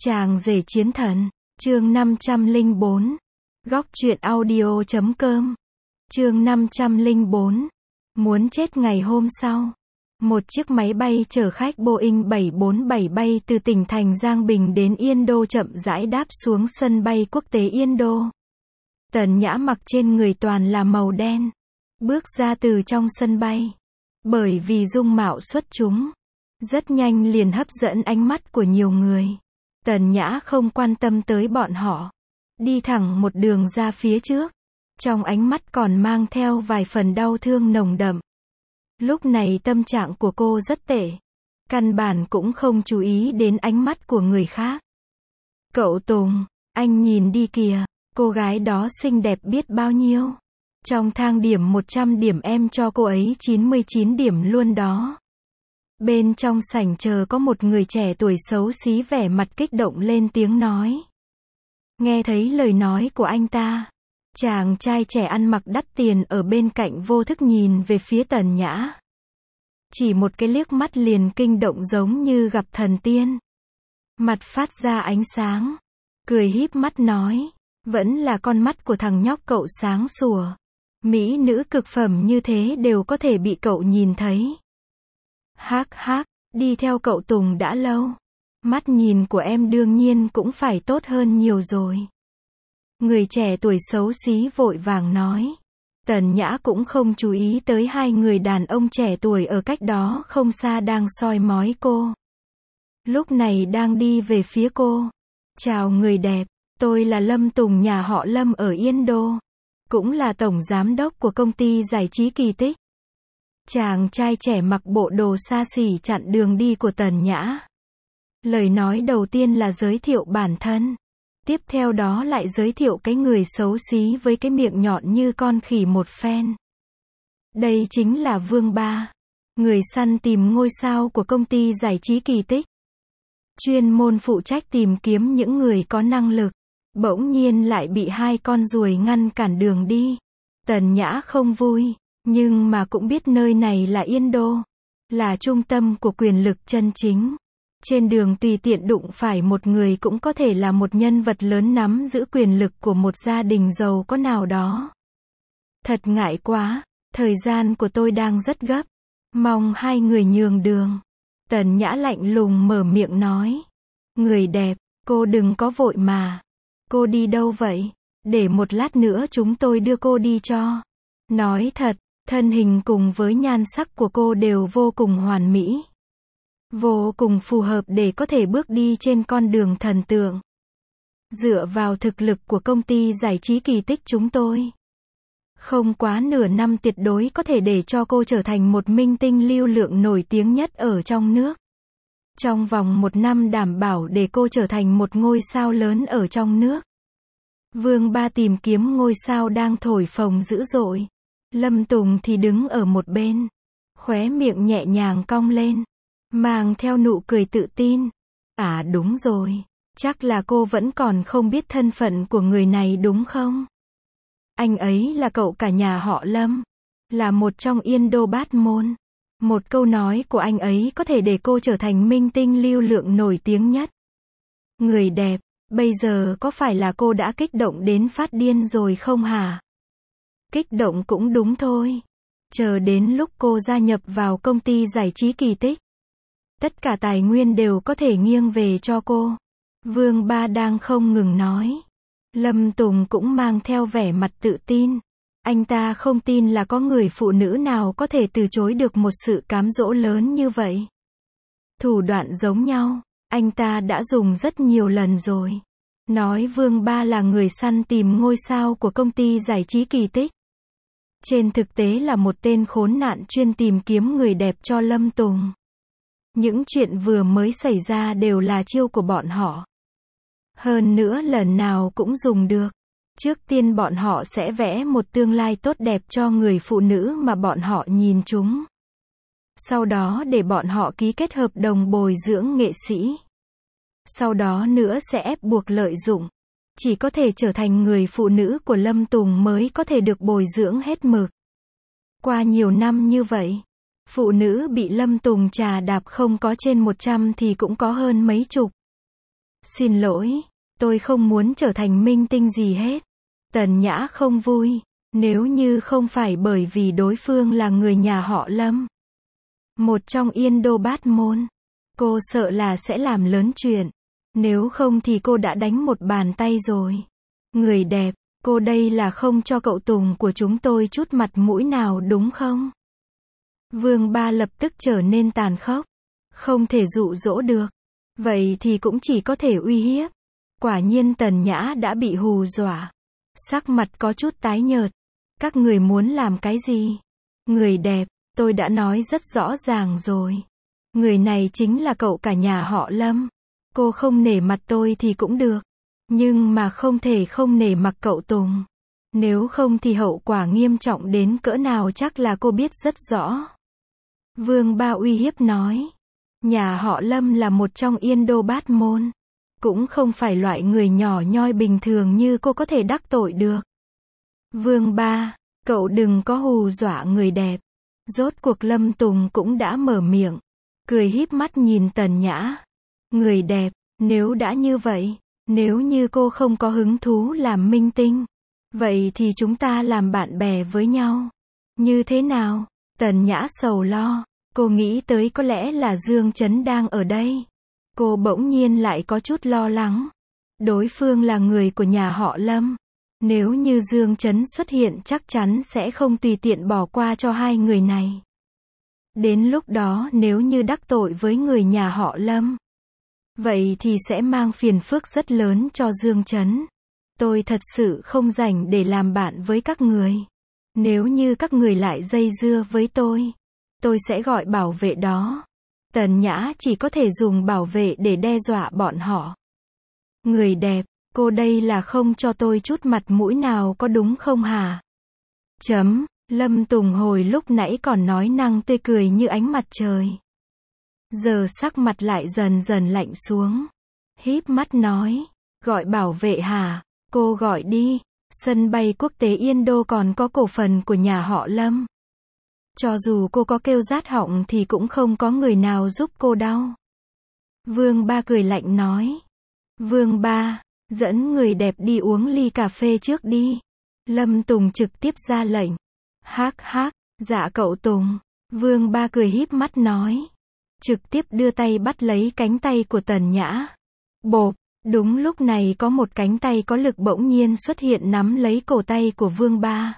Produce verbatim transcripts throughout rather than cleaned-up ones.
Chàng rể chiến thần, chương năm trăm lẻ bốn, góc truyện audio chấm com, chương năm trăm lẻ bốn, muốn chết ngày hôm sau. Một chiếc máy bay chở khách Boeing bảy bốn bảy bay từ tỉnh thành Giang Bình đến Yên Đô chậm rãi đáp xuống sân bay quốc tế Yên Đô. Tần Nhã mặc trên người toàn là màu đen, bước ra từ trong sân bay. Bởi vì dung mạo xuất chúng, rất nhanh liền hấp dẫn ánh mắt của nhiều người. Tần Nhã không quan tâm tới bọn họ, đi thẳng một đường ra phía trước, trong ánh mắt còn mang theo vài phần đau thương nồng đậm. Lúc này tâm trạng của cô rất tệ, căn bản cũng không chú ý đến ánh mắt của người khác. Cậu Tùng, anh nhìn đi kìa, cô gái đó xinh đẹp biết bao nhiêu. Trong thang điểm một trăm điểm em cho cô ấy chín mươi chín điểm luôn đó. Bên trong sảnh chờ có một người trẻ tuổi xấu xí vẻ mặt kích động lên tiếng nói. Nghe thấy lời nói của anh ta, chàng trai trẻ ăn mặc đắt tiền ở bên cạnh vô thức nhìn về phía Tần Nhã. Chỉ một cái liếc mắt liền kinh động giống như gặp thần tiên. Mặt phát ra ánh sáng, cười híp mắt nói, vẫn là con mắt của thằng nhóc cậu sáng sủa. Mỹ nữ cực phẩm như thế đều có thể bị cậu nhìn thấy. Hắc hắc, đi theo cậu Tùng đã lâu. Mắt nhìn của em đương nhiên cũng phải tốt hơn nhiều rồi. Người trẻ tuổi xấu xí vội vàng nói. Tần Nhã cũng không chú ý tới hai người đàn ông trẻ tuổi ở cách đó không xa đang soi mói cô. Lúc này đang đi về phía cô. Chào người đẹp, tôi là Lâm Tùng nhà họ Lâm ở Yên Đô. Cũng là tổng giám đốc của công ty giải trí Kỳ Tích. Chàng trai trẻ mặc bộ đồ xa xỉ chặn đường đi của Tần Nhã. Lời nói đầu tiên là giới thiệu bản thân. Tiếp theo đó lại giới thiệu cái người xấu xí với cái miệng nhọn như con khỉ một phen. Đây chính là Vương Ba, người săn tìm ngôi sao của công ty giải trí Kỳ Tích. Chuyên môn phụ trách tìm kiếm những người có năng lực. Bỗng nhiên lại bị hai con ruồi ngăn cản đường đi. Tần Nhã không vui, nhưng mà cũng biết nơi này là Yên Đô, là trung tâm của quyền lực chân chính. Trên đường tùy tiện đụng phải một người cũng có thể là một nhân vật lớn nắm giữ quyền lực của một gia đình giàu có nào đó. Thật ngại quá, thời gian của tôi đang rất gấp. Mong hai người nhường đường. Tần Nhã lạnh lùng mở miệng nói. Người đẹp, cô đừng có vội mà. Cô đi đâu vậy? Để một lát nữa chúng tôi đưa cô đi cho. Nói thật, thân hình cùng với nhan sắc của cô đều vô cùng hoàn mỹ. Vô cùng phù hợp để có thể bước đi trên con đường thần tượng. Dựa vào thực lực của công ty giải trí Kỳ Tích chúng tôi, không quá nửa năm tuyệt đối có thể để cho cô trở thành một minh tinh lưu lượng nổi tiếng nhất ở trong nước. Trong vòng một năm đảm bảo để cô trở thành một ngôi sao lớn ở trong nước. Vương Ba tìm kiếm ngôi sao đang thổi phồng dữ dội. Lâm Tùng thì đứng ở một bên, khóe miệng nhẹ nhàng cong lên, mang theo nụ cười tự tin. À đúng rồi, chắc là cô vẫn còn không biết thân phận của người này đúng không? Anh ấy là cậu cả nhà họ Lâm, là một trong Yên Đô bát môn. Một câu nói của anh ấy có thể để cô trở thành minh tinh lưu lượng nổi tiếng nhất. Người đẹp, bây giờ có phải là cô đã kích động đến phát điên rồi không hả? Kích động cũng đúng thôi. Chờ đến lúc cô gia nhập vào công ty giải trí Kỳ Tích, tất cả tài nguyên đều có thể nghiêng về cho cô. Vương Ba đang không ngừng nói. Lâm Tùng cũng mang theo vẻ mặt tự tin. Anh ta không tin là có người phụ nữ nào có thể từ chối được một sự cám dỗ lớn như vậy. Thủ đoạn giống nhau, anh ta đã dùng rất nhiều lần rồi. Nói Vương Ba là người săn tìm ngôi sao của công ty giải trí Kỳ Tích. Trên thực tế là một tên khốn nạn chuyên tìm kiếm người đẹp cho Lâm Tùng. Những chuyện vừa mới xảy ra đều là chiêu của bọn họ. Hơn nữa lần nào cũng dùng được. Trước tiên bọn họ sẽ vẽ một tương lai tốt đẹp cho người phụ nữ mà bọn họ nhìn chúng. Sau đó để bọn họ ký kết hợp đồng bồi dưỡng nghệ sĩ. Sau đó nữa sẽ ép buộc lợi dụng. Chỉ có thể trở thành người phụ nữ của Lâm Tùng mới có thể được bồi dưỡng hết mực. Qua nhiều năm như vậy, phụ nữ bị Lâm Tùng trà đạp không có trên một trăm thì cũng có hơn mấy chục. Xin lỗi, tôi không muốn trở thành minh tinh gì hết. Tần Nhã không vui, nếu như không phải bởi vì đối phương là người nhà họ Lâm, một trong Yên Đô Bát Môn, cô sợ là sẽ làm lớn chuyện. Nếu không thì cô đã đánh một bàn tay rồi. Người đẹp, cô đây là không cho cậu Tùng của chúng tôi chút mặt mũi nào đúng không? Vương Ba lập tức trở nên tàn khốc. Không thể dụ dỗ được. Vậy thì cũng chỉ có thể uy hiếp. Quả nhiên Tần Nhã đã bị hù dọa. Sắc mặt có chút tái nhợt. Các người muốn làm cái gì? Người đẹp, tôi đã nói rất rõ ràng rồi. Người này chính là cậu cả nhà họ Lâm. Cô không nể mặt tôi thì cũng được. Nhưng mà không thể không nể mặt cậu Tùng. Nếu không thì hậu quả nghiêm trọng đến cỡ nào chắc là cô biết rất rõ. Vương Ba uy hiếp nói. Nhà họ Lâm là một trong Yên Đô Bát Môn. Cũng không phải loại người nhỏ nhoi bình thường như cô có thể đắc tội được. Vương Ba, cậu đừng có hù dọa người đẹp. Rốt cuộc Lâm Tùng cũng đã mở miệng. Cười híp mắt nhìn Tần Nhã. Người đẹp, nếu đã như vậy, nếu như cô không có hứng thú làm minh tinh, vậy thì chúng ta làm bạn bè với nhau. Như thế nào? Tần Nhã sầu lo. Cô nghĩ tới có lẽ là Dương Chấn đang ở đây. Cô bỗng nhiên lại có chút lo lắng. Đối phương là người của nhà họ Lâm. Nếu như Dương Chấn xuất hiện chắc chắn sẽ không tùy tiện bỏ qua cho hai người này. Đến lúc đó nếu như đắc tội với người nhà họ Lâm, vậy thì sẽ mang phiền phức rất lớn cho Dương Chấn. Tôi thật sự không rảnh để làm bạn với các người. Nếu như các người lại dây dưa với tôi, tôi sẽ gọi bảo vệ đó. Tần Nhã chỉ có thể dùng bảo vệ để đe dọa bọn họ. Người đẹp, cô đây là không cho tôi chút mặt mũi nào có đúng không hả? Chấm, Lâm Tùng hồi lúc nãy còn nói năng tươi cười như ánh mặt trời. Giờ sắc mặt lại dần dần lạnh xuống. Híp mắt nói, gọi bảo vệ hả? Cô gọi đi, sân bay quốc tế Yên Đô còn có cổ phần của nhà họ Lâm. Cho dù cô có kêu rát họng thì cũng không có người nào giúp cô đâu. Vương Ba cười lạnh nói. Vương Ba, dẫn người đẹp đi uống ly cà phê trước đi. Lâm Tùng trực tiếp ra lệnh. Hác hác, dạ cậu Tùng. Vương Ba cười híp mắt nói. Trực tiếp đưa tay bắt lấy cánh tay của Tần Nhã. Bộp, đúng lúc này có một cánh tay có lực bỗng nhiên xuất hiện nắm lấy cổ tay của Vương Ba.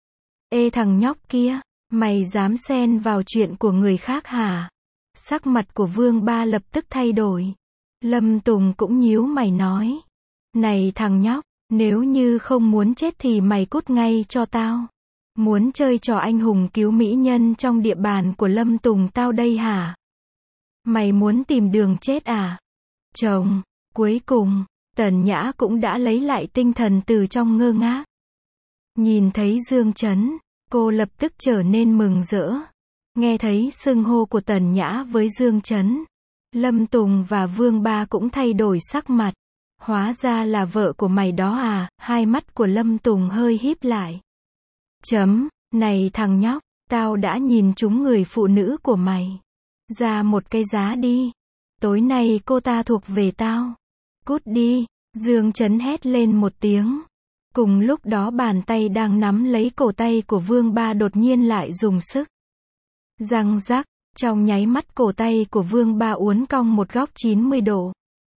Ê thằng nhóc kia, mày dám xen vào chuyện của người khác hả? Sắc mặt của Vương Ba lập tức thay đổi. Lâm Tùng cũng nhíu mày nói. Này thằng nhóc, nếu như không muốn chết thì mày cút ngay cho tao. Muốn chơi trò anh hùng cứu mỹ nhân trong địa bàn của Lâm Tùng tao đây hả? Mày muốn tìm đường chết à? Chồng, cuối cùng, Tần Nhã cũng đã lấy lại tinh thần từ trong ngơ ngác. Nhìn thấy Dương Chấn, cô lập tức trở nên mừng rỡ. Nghe thấy xưng hô của Tần Nhã với Dương Chấn, Lâm Tùng và Vương Ba cũng thay đổi sắc mặt. Hóa ra là vợ của mày đó à? Hai mắt của Lâm Tùng hơi híp lại. Chấm, này thằng nhóc, tao đã nhìn trúng người phụ nữ của mày. Ra một cái giá đi. Tối nay cô ta thuộc về tao. Cút đi, Dương Chấn hét lên một tiếng. Cùng lúc đó bàn tay đang nắm lấy cổ tay của Vương Ba đột nhiên lại dùng sức. Răng rắc, trong nháy mắt cổ tay của Vương Ba uốn cong một góc chín mươi độ.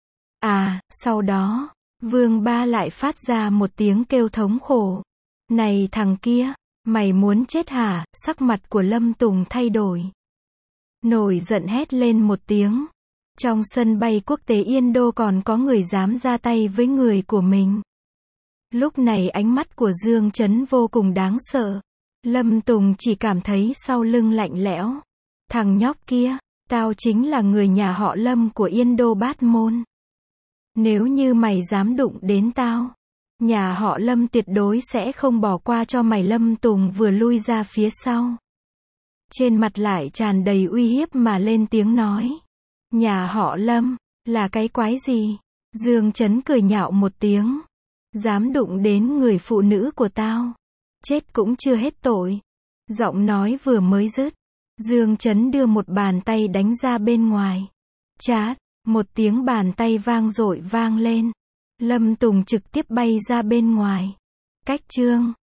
À, sau đó, Vương Ba lại phát ra một tiếng kêu thống khổ. Này thằng kia, mày muốn chết hả? Sắc mặt của Lâm Tùng thay đổi. Nổi giận hét lên một tiếng. Trong sân bay quốc tế Yên Đô còn có người dám ra tay với người của mình. Lúc này ánh mắt của Dương Chấn vô cùng đáng sợ. Lâm Tùng chỉ cảm thấy sau lưng lạnh lẽo. Thằng nhóc kia, tao chính là người nhà họ Lâm của Yên Đô Bát Môn. Nếu như mày dám đụng đến tao, nhà họ Lâm tuyệt đối sẽ không bỏ qua cho mày. Lâm Tùng vừa lui ra phía sau. Trên mặt lại tràn đầy uy hiếp mà lên tiếng nói. Nhà họ Lâm, là cái quái gì? Dương Chấn cười nhạo một tiếng. Dám đụng đến người phụ nữ của tao. Chết cũng chưa hết tội. Giọng nói vừa mới dứt. Dương Chấn đưa một bàn tay đánh ra bên ngoài. Chát, Một tiếng bàn tay vang dội vang lên. Lâm Tùng trực tiếp bay ra bên ngoài. Cách chương